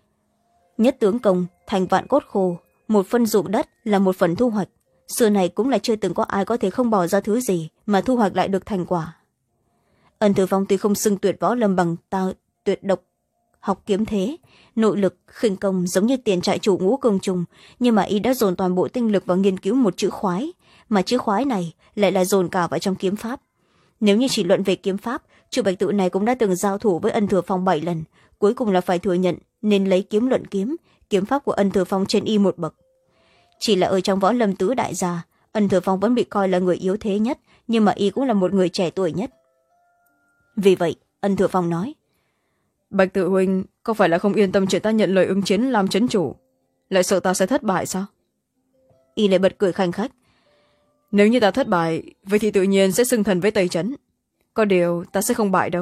Nhất tướng công thành vạn cốt khô, một phân ruộng đất là một phần thu hoạch, xưa này cũng là chưa từng có ai có thể không bỏ ra thứ gì mà thu hoạch lại được thành quả. Ân Thừa Phong tuy không xưng tuyệt võ lâm bằng ta tuyệt độc học kiếm thế, nội lực khinh công giống như tiền trại chủ Ngũ Cương Trùng, nhưng mà y đã dồn toàn bộ tinh lực vào nghiên cứu một chữ khoái, mà chữ khoái này lại là dồn cả vào trong kiếm pháp. Nếu như chỉ luận về kiếm pháp, Chu Bạch Tự này cũng đã từng giao thủ với Ân Thừa Phong bảy lần, cuối cùng là phải thừa nhận nên lấy kiếm luận kiếm, kiếm pháp của Ân Thừa Phong trên y một bậc. Chỉ là ở trong Võ Lâm tứ đại gia, Ân Thừa Phong vẫn bị coi là người yếu thế nhất, nhưng mà y cũng là một người trẻ tuổi nhất. Vì vậy Ân Thừa Phong nói: Bạch Tự huynh có phải là không yên tâm chuyện ta nhận lời ứng chiến làm trấn chủ, lại sợ ta sẽ thất bại sao? Y lại bật cười khanh khách: nếu như ta thất bại, vậy thì tự nhiên sẽ xưng thần với Tây Trấn, có điều ta sẽ không bại đâu.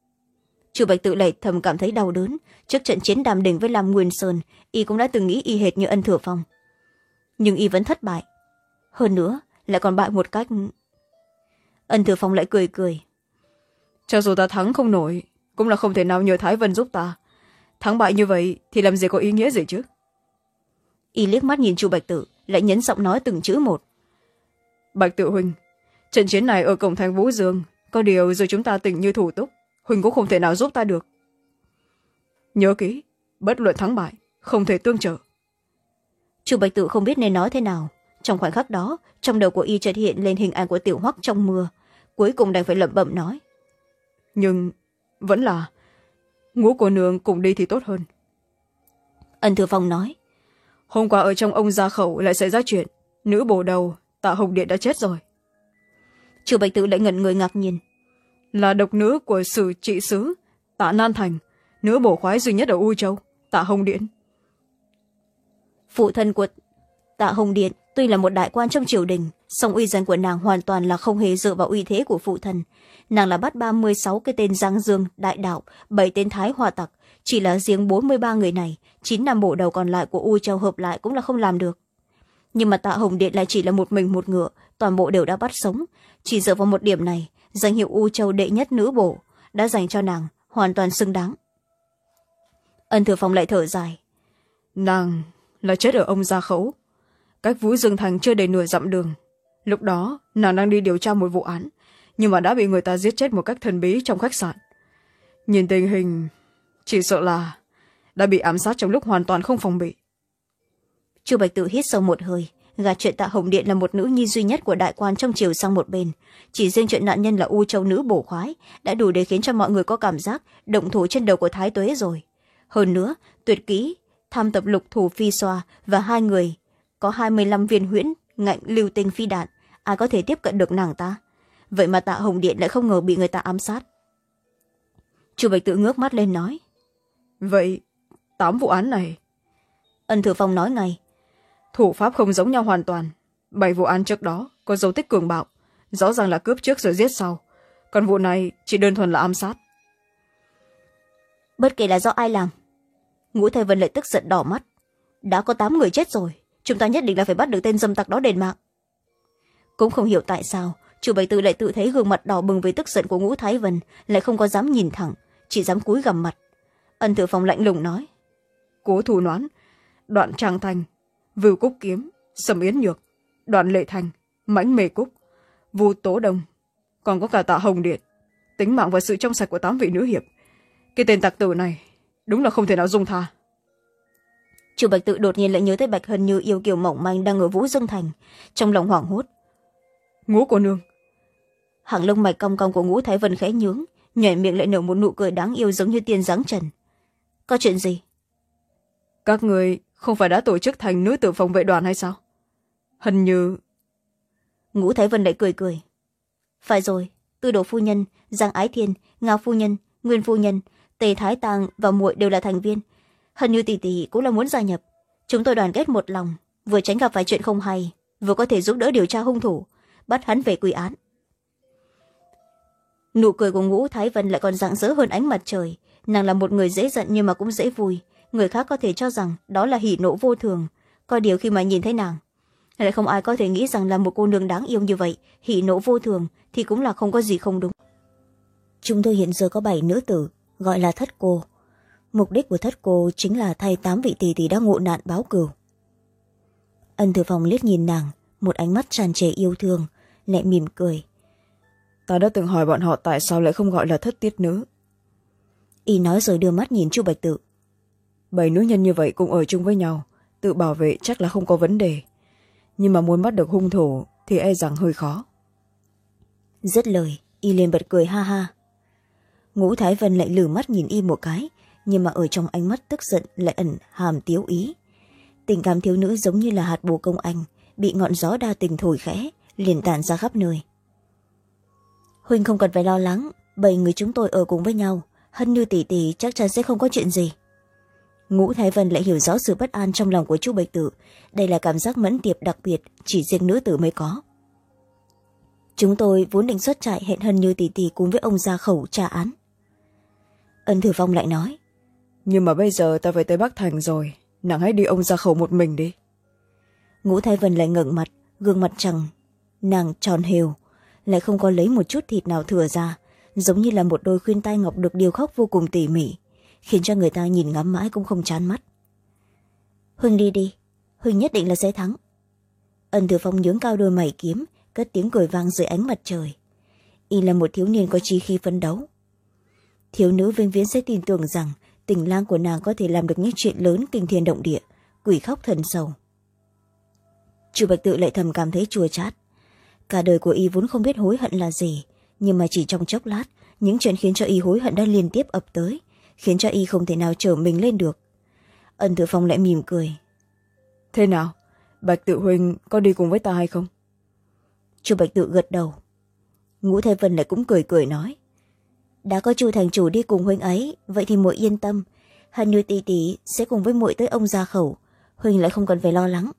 Chu Bạch Tự lại thầm cảm thấy đau đớn. Trước trận chiến Đàm Đình với Lam Nguyên Sơn, y cũng đã từng nghĩ y hệt như Ân Thừa Phong, nhưng y vẫn thất bại, hơn nữa lại còn bại một cách. Ân Thừa Phong lại cười cười: cho dù ta thắng không nổi, cũng là không thể nào nhờ Thái Vân giúp ta. Thắng bại như vậy thì làm gì có ý nghĩa gì chứ? Y liếc mắt nhìn Chu Bạch Tự, lại nhấn giọng nói từng chữ một: Bạch Tự huynh, trận chiến này ở cổng thành Vũ Dương, có điều dù chúng ta tình như thủ túc, huynh cũng không thể nào giúp ta được. Nhớ kỹ, bất luận thắng bại, không thể tương trợ. Chu Bạch Tự không biết nên nói thế nào. Trong khoảnh khắc đó, trong đầu của y chợt hiện lên hình ảnh của Tiểu Hoắc trong mưa, cuối cùng đành phải lẩm bẩm nói: nhưng vẫn là Ngũ cô nương cùng đi thì tốt hơn. Ân Thừa Phong nói: hôm qua ở trong ông gia khẩu lại xảy ra chuyện, nữ bổ đầu Tạ Hồng Điện đã chết rồi. Chu Bạch Tự lại ngẩn người ngạc nhiên: là độc nữ của sử trị sứ Tạ Nan Thành, nữ bổ khoái duy nhất ở U Châu, Tạ Hồng Điện. Phụ thân của Tạ Hồng Điện tuy là một đại quan trong triều đình, song uy danh của nàng hoàn toàn là không hề dựa vào uy thế của phụ thân. Nàng là bắt ba mươi sáu cái tên Giang Dương, Đại Đạo, bảy tên Thái Hoa Tặc. Chỉ là riêng bốn mươi ba người này, chín nam bộ đầu còn lại của U Châu hợp lại cũng là không làm được. Nhưng mà Tạ Hồng Điện lại chỉ là một mình một ngựa, toàn bộ đều đã bắt sống. Chỉ dựa vào một điểm này, danh hiệu U Châu đệ nhất nữ bổ đã dành cho nàng hoàn toàn xứng đáng. Ân Thừa Phong lại thở dài. Nàng là chết ở ông Gia Khấu, cách Vũ Dương Thành chưa đầy nửa dặm đường. Lúc đó nàng đang đi điều tra một vụ án, nhưng mà đã bị người ta giết chết một cách thần bí trong khách sạn. Nhìn tình hình, chỉ sợ là đã bị ám sát trong lúc hoàn toàn không phòng bị. Chu Bạch Tự hít sâu một hơi, gạt chuyện Tạ Hồng Điện là một nữ nhi duy nhất của đại quan trong triều sang một bên. Chỉ riêng chuyện nạn nhân là U Châu nữ bổ khoái đã đủ để khiến cho mọi người có cảm giác động thủ trên đầu của Thái Tuế rồi. Hơn nữa, tuyệt kỹ tham tập lục thủ phi xoa và hai người có hai mươi lăm viên huyễn ngạnh lưu tinh phi đạn, ai có thể tiếp cận được nàng ta? Vậy mà Tạ Hồng Điện lại không ngờ bị người ta ám sát. Chu Bạch Tự ngước mắt lên nói. Vậy tám vụ án này? Ân Thừa Phong nói ngay. Thủ pháp không giống nhau hoàn toàn. Bảy vụ án trước đó có dấu tích cường bạo, rõ ràng là cướp trước rồi giết sau, còn vụ này chỉ đơn thuần là ám sát. Bất kể là do ai làm. Ngũ Thái Vân lại tức giận đỏ mắt. Đã có tám người chết rồi, chúng ta nhất định là phải bắt được tên dâm tặc đó đền mạng. Cũng không hiểu tại sao Chu Bạch Tự lại tự thấy gương mặt đỏ bừng với tức giận của Ngũ Thái Vân, lại không có dám nhìn thẳng, chỉ dám cúi gằm mặt. Ân Thừa Phong lạnh lùng nói. Cố Thủ Noãn, Đoạn Trang Thành, Vưu Cúc Kiếm, Sầm Yến Nhược, Đoạn Lệ Thành, Mãnh Mê Cúc, Vu Tố Đông, còn có cả Tạ Hồng Điện. Tính mạng và sự trong sạch của tám vị nữ hiệp, cái tên tặc tử này đúng là không thể nào dung tha. Chu Bạch Tự đột nhiên lại nhớ tới Bạch Hân Như yêu kiều mỏng manh đang ở Vũ Dương Thành, trong lòng hoảng hốt. Ngũ cô nương. Hàng lông mạch cong cong của Ngũ Thái Vân khẽ nhướng, nhảy miệng lại nở một nụ cười đáng yêu giống như tiên dáng trần. Có chuyện gì? Các người không phải đã tổ chức thành nữ tử phòng vệ đoàn hay sao? Hân Như. Ngũ Thái Vân lại cười cười. Phải rồi, Tư Đồ phu nhân, Giang Ái Thiên, Ngao phu nhân, Nguyên phu nhân, Tề Thái Tàng và muội đều là thành viên. Hân Như tỷ tỷ cũng là muốn gia nhập. Chúng tôi đoàn kết một lòng, vừa tránh gặp phải chuyện không hay, vừa có thể giúp đỡ điều tra hung thủ, bắt hắn về quy án. Nụ cười của Ngũ Thái Vân lại còn rạng rỡ hơn ánh mặt trời. Nàng là một người dễ giận nhưng mà cũng dễ vui. Người khác có thể cho rằng đó là hỉ nộ vô thường, có điều khi mà nhìn thấy nàng, lại không ai có thể nghĩ rằng là một cô nương đáng yêu như vậy hỉ nộ vô thường thì cũng là không có gì không đúng. Chúng tôi hiện giờ có bảy nữ tử, gọi là thất cô. Mục đích của thất cô chính là thay tám vị tỷ tỷ đã ngộ nạn báo cửu. Ân Thừa Phong liếc nhìn nàng, một ánh mắt tràn trề yêu thương, lại mỉm cười. Ta đã từng hỏi bọn họ tại sao lại không gọi là thất tiết nữ. Y nói rồi đưa mắt nhìn Chu Bạch Tự. Bảy nữ nhân như vậy cũng ở chung với nhau, tự bảo vệ chắc là không có vấn đề, nhưng mà muốn bắt được hung thủ thì e rằng hơi khó. Dứt lời, Y liền bật cười ha ha. Ngũ Thái Vân lại lử mắt nhìn Y một cái, nhưng mà ở trong ánh mắt tức giận lại ẩn hàm tiếu ý. Tình cảm thiếu nữ giống như là hạt bồ công anh, bị ngọn gió đa tình thổi khẽ, liền tản ra khắp nơi. Huynh không cần phải lo lắng, bảy người chúng tôi ở cùng với nhau, Hân Như tỷ tỷ chắc chắn sẽ không có chuyện gì. Ngũ Thái Vân lại hiểu rõ sự bất an trong lòng của Chu Bạch Tự, đây là cảm giác mẫn tiệp đặc biệt chỉ riêng nữ tử mới có. Chúng tôi vốn định xuất trại hẹn Hân Như tỷ tỷ cùng với ông Gia Khẩu tra án. Ân Thừa Phong lại nói. Nhưng mà bây giờ ta phải tới Bắc Thành rồi, nàng hãy đi ông Gia Khẩu một mình đi. Ngũ Thái Vân lại ngẩng mặt, gương mặt trắng, nàng tròn hều, lại không có lấy một chút thịt nào thừa ra, giống như là một đôi khuyên tai ngọc được điêu khắc vô cùng tỉ mỉ, khiến cho người ta nhìn ngắm mãi cũng không chán mắt. Huynh đi đi, Huynh nhất định là sẽ thắng. Ân Thừa Phong nhướng cao đôi mày kiếm, cất tiếng cười vang dưới ánh mặt trời. Y là một thiếu niên có chí khí phấn đấu. Thiếu nữ vĩnh viễn sẽ tin tưởng rằng tình lang của nàng có thể làm được những chuyện lớn kinh thiên động địa, quỷ khóc thần sầu. Chu Bạch Tự lại thầm cảm thấy chua chát. Cả đời của Y vốn không biết hối hận là gì, nhưng mà chỉ trong chốc lát, những chuyện khiến cho Y hối hận đã liên tiếp ập tới, khiến cho Y không thể nào trở mình lên được. Ân Thừa Phong lại mỉm cười. Thế nào, Bạch Tự huynh có đi cùng với ta hay không? Chu Bạch Tự gật đầu. Ngũ Thái Vân lại cũng cười cười nói. đã có chu thành chủ đi cùng huynh ấy, vậy thì muội yên tâm, Hân Như tỷ tỷ sẽ cùng với muội tới ông gia khẩu, huynh lại không cần phải lo lắng.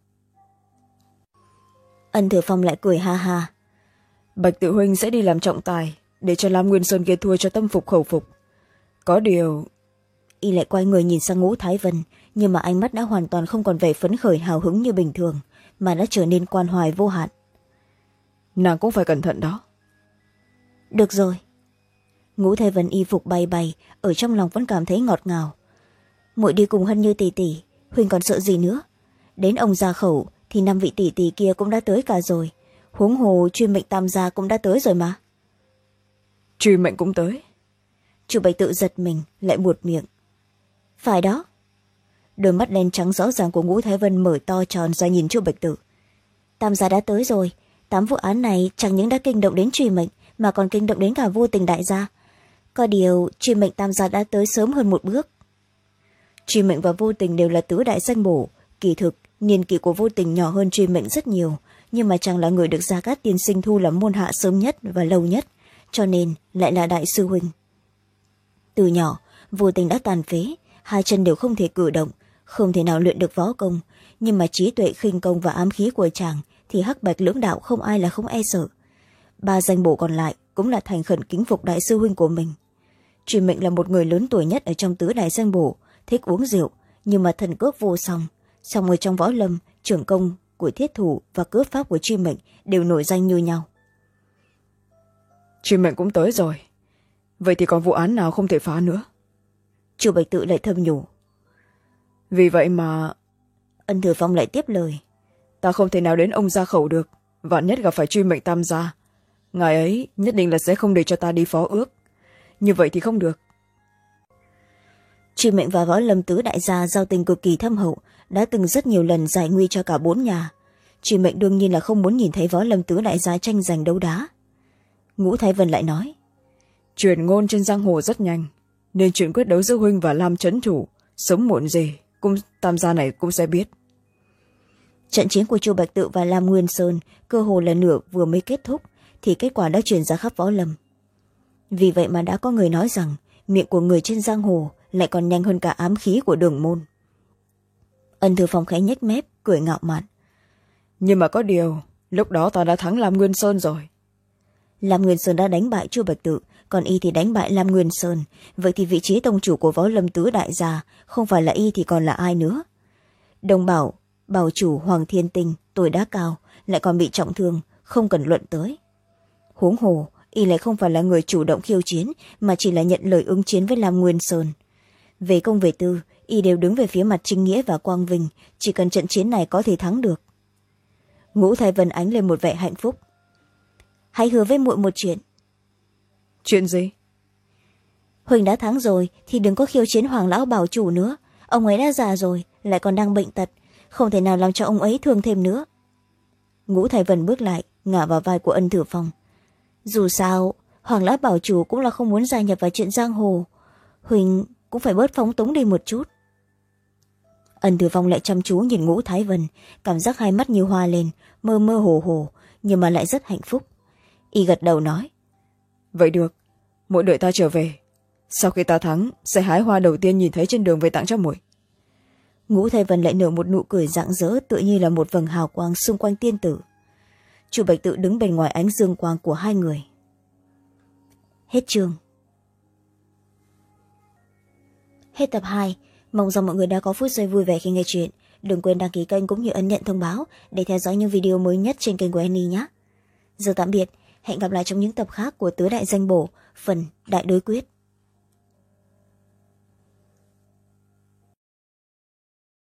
Ân Thừa Phong lại cười ha ha. Bạch Tự huynh sẽ đi làm trọng tài, để cho Lam Nguyên Sơn kia thua cho tâm phục khẩu phục. Có điều... Y lại quay người nhìn sang Ngũ Thái Vân, nhưng mà ánh mắt đã hoàn toàn không còn vẻ phấn khởi hào hứng như bình thường, mà đã trở nên quan hoài vô hạn. Nàng cũng phải cẩn thận đó. Được rồi. Ngũ Thái Vân y phục bay bay, ở trong lòng vẫn cảm thấy ngọt ngào. Muội đi cùng Hân Như tỷ tỷ, huynh còn sợ gì nữa? Đến ông gia khẩu thì năm vị tỷ tỷ kia cũng đã tới cả rồi, huống hồ Truy Mệnh tam gia cũng đã tới rồi mà. Truy Mệnh cũng tới? Chu Bạch Tự giật mình, lại buột miệng. Phải đó. Đôi mắt đen trắng rõ ràng của Ngũ Thái Vân mở to tròn ra nhìn Chu Bạch Tự. Tam gia đã tới rồi, tám vụ án này chẳng những đã kinh động đến Truy Mệnh mà còn kinh động đến cả Vô Tình đại gia. Có điều Truy Mệnh tam gia đã tới sớm hơn một bước. Truy Mệnh và Vô Tình đều là tứ đại danh bổ, kỳ thực niên kỷ của Vô Tình nhỏ hơn Truy Mệnh rất nhiều, nhưng mà chàng là người được Gia Cát tiên sinh thu làm môn hạ sớm nhất và lâu nhất, cho nên lại là đại sư huynh. Từ nhỏ Vô Tình đã tàn phế, hai chân đều không thể cử động, không thể nào luyện được võ công, nhưng mà trí tuệ khinh công và ám khí của chàng thì hắc bạch lưỡng đạo không ai là không e sợ. Ba danh bổ còn lại cũng là thành khẩn kính phục đại sư huynh của mình. Truy Mệnh là một người lớn tuổi nhất ở trong tứ đại danh bổ, thích uống rượu, nhưng mà thần cước vô song. Song ở trong võ lâm, trưởng công của thiết thủ và cướp pháp của Truy Mệnh đều nổi danh như nhau. Truy Mệnh cũng tới rồi, vậy thì còn vụ án nào không thể phá nữa? Chu Bạch Tự lại thầm nhủ. Vì vậy mà... Ân Thừa Phong lại tiếp lời. Ta không thể nào đến ông gia khẩu được, vạn nhất gặp phải Truy Mệnh tam gia. Ngài ấy nhất định là sẽ không để cho ta đi phó ước. Như vậy thì không được. Truy Mệnh và võ lâm tứ đại gia giao tình cực kỳ thâm hậu, đã từng rất nhiều lần giải nguy cho cả bốn nhà. Truy Mệnh đương nhiên là không muốn nhìn thấy võ lâm tứ đại gia tranh giành đấu đá. Ngũ Thái Vân lại nói. Truyền ngôn trên giang hồ rất nhanh, nên chuyện quyết đấu giữa huynh và Lam trấn thủ sớm muộn gì cũng tam gia này cũng sẽ biết. Trận chiến của Chu Bạch Tự và Lam Nguyên Sơn cơ hồ là nửa vừa mới kết thúc thì kết quả đã truyền ra khắp võ lâm. Vì vậy mà đã có người nói rằng miệng của người trên giang hồ lại còn nhanh hơn cả ám khí của Đường môn. Ân Thừa Phong khẽ nhếch mép cười ngạo mạn. Nhưng mà có điều lúc đó ta đã thắng Lam Nguyên Sơn rồi. Lam Nguyên Sơn đã đánh bại Chu Bạch Tự, còn y thì đánh bại Lam Nguyên Sơn, vậy thì vị trí tông chủ của võ lâm tứ đại gia không phải là y thì còn là ai nữa? Đồng bảo bảo chủ Hoàng Thiên Tinh tuổi đã cao, lại còn bị trọng thương, không cần luận tới. Huống hồ y lại không phải là người chủ động khiêu chiến, mà chỉ là nhận lời ứng chiến với Lam Nguyên Sơn. Về công về tư, y đều đứng về phía mặt chính nghĩa và quang vinh, chỉ cần trận chiến này có thể thắng được. Ngũ Thái Vân ánh lên một vẻ hạnh phúc. Hãy hứa với muội một chuyện. Chuyện gì? Huỳnh đã thắng rồi thì đừng có khiêu chiến Hoàng lão bảo chủ nữa, ông ấy đã già rồi, lại còn đang bệnh tật, không thể nào làm cho ông ấy thương thêm nữa. Ngũ Thái Vân bước lại, ngả vào vai của Ân Thừa Phong. Dù sao Hoàng lão bảo chủ cũng là không muốn gia nhập vào chuyện giang hồ, Huỳnh cũng phải bớt phóng túng đi một chút. Ân Thừa Phong lại chăm chú nhìn Ngũ Thái Vân, cảm giác hai mắt như hoa lên, mơ mơ hồ hồ, nhưng mà lại rất hạnh phúc. Y gật đầu nói. Vậy được, muội đợi ta trở về, sau khi ta thắng sẽ hái hoa đầu tiên nhìn thấy trên đường về tặng cho muội. Ngũ Thái Vân lại nở một nụ cười rạng rỡ, tựa như là một vầng hào quang xung quanh tiên tử. Chu Bạch Tự đứng bên ngoài ánh dương quang của hai người. Hết chương. Hết tập hai. Mong rằng mọi người đã có phút giây vui vẻ khi nghe chuyện. Đừng quên đăng ký kênh cũng như ấn nhận thông báo để theo dõi những video mới nhất trên kênh của Annie nhé. Giờ tạm biệt, hẹn gặp lại trong những tập khác của Tứ Đại Danh Bổ, phần Đại Đối Quyết.